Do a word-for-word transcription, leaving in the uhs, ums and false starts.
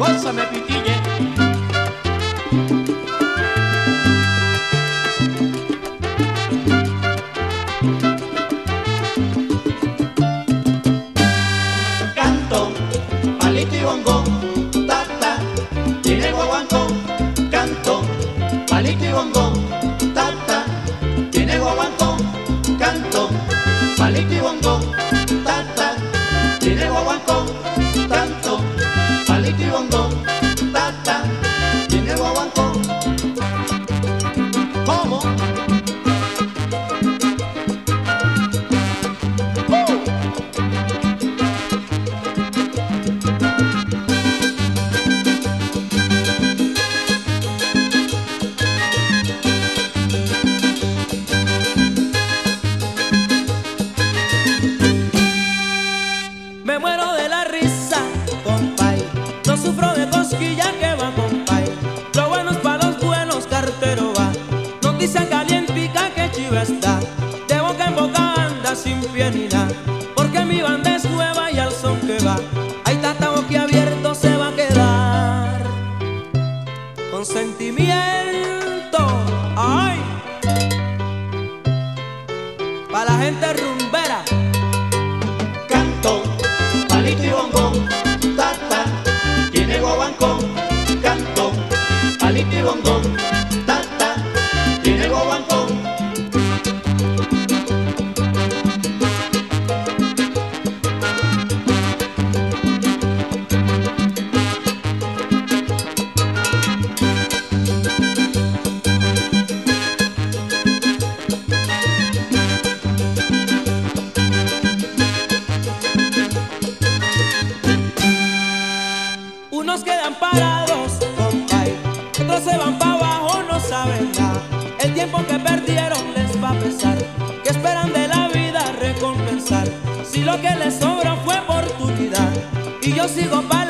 gózame pitille. Canto, palito y bongo, ta ta, tiene guaguancó. Canto, palito y bongo, ta ta, tiene guaguancó. Canto, palito y bongo, ta ta, tiene guaguancó. Canto, palito y bongo, ta ta, tiene guaguancó. ¿Cómo? ¡Uh! Me muero de la risa, compay. No sufro de cosquillas que va, compay. Lo bueno es para los buenos, cartero va. Noticia calientica que chiva está. De boca en boca anda sin pie ni nada. Porque mi banda es nueva y al son que va. Ahí está boquiabierto se va a quedar. Con sentimiento, ay. Pa' la gente rumbera. Canto, palito y bongo, ta ta, tiene guaguancó. Canto, palito y bongo, ta ta, tiene guaguancó. Unos quedan parados, compay, otros se van para abajo, no saben nada. El tiempo que perdieron les va a pesar, que esperan de la vida recompensar. Si lo que les sobra fue oportunidad, y yo sigo para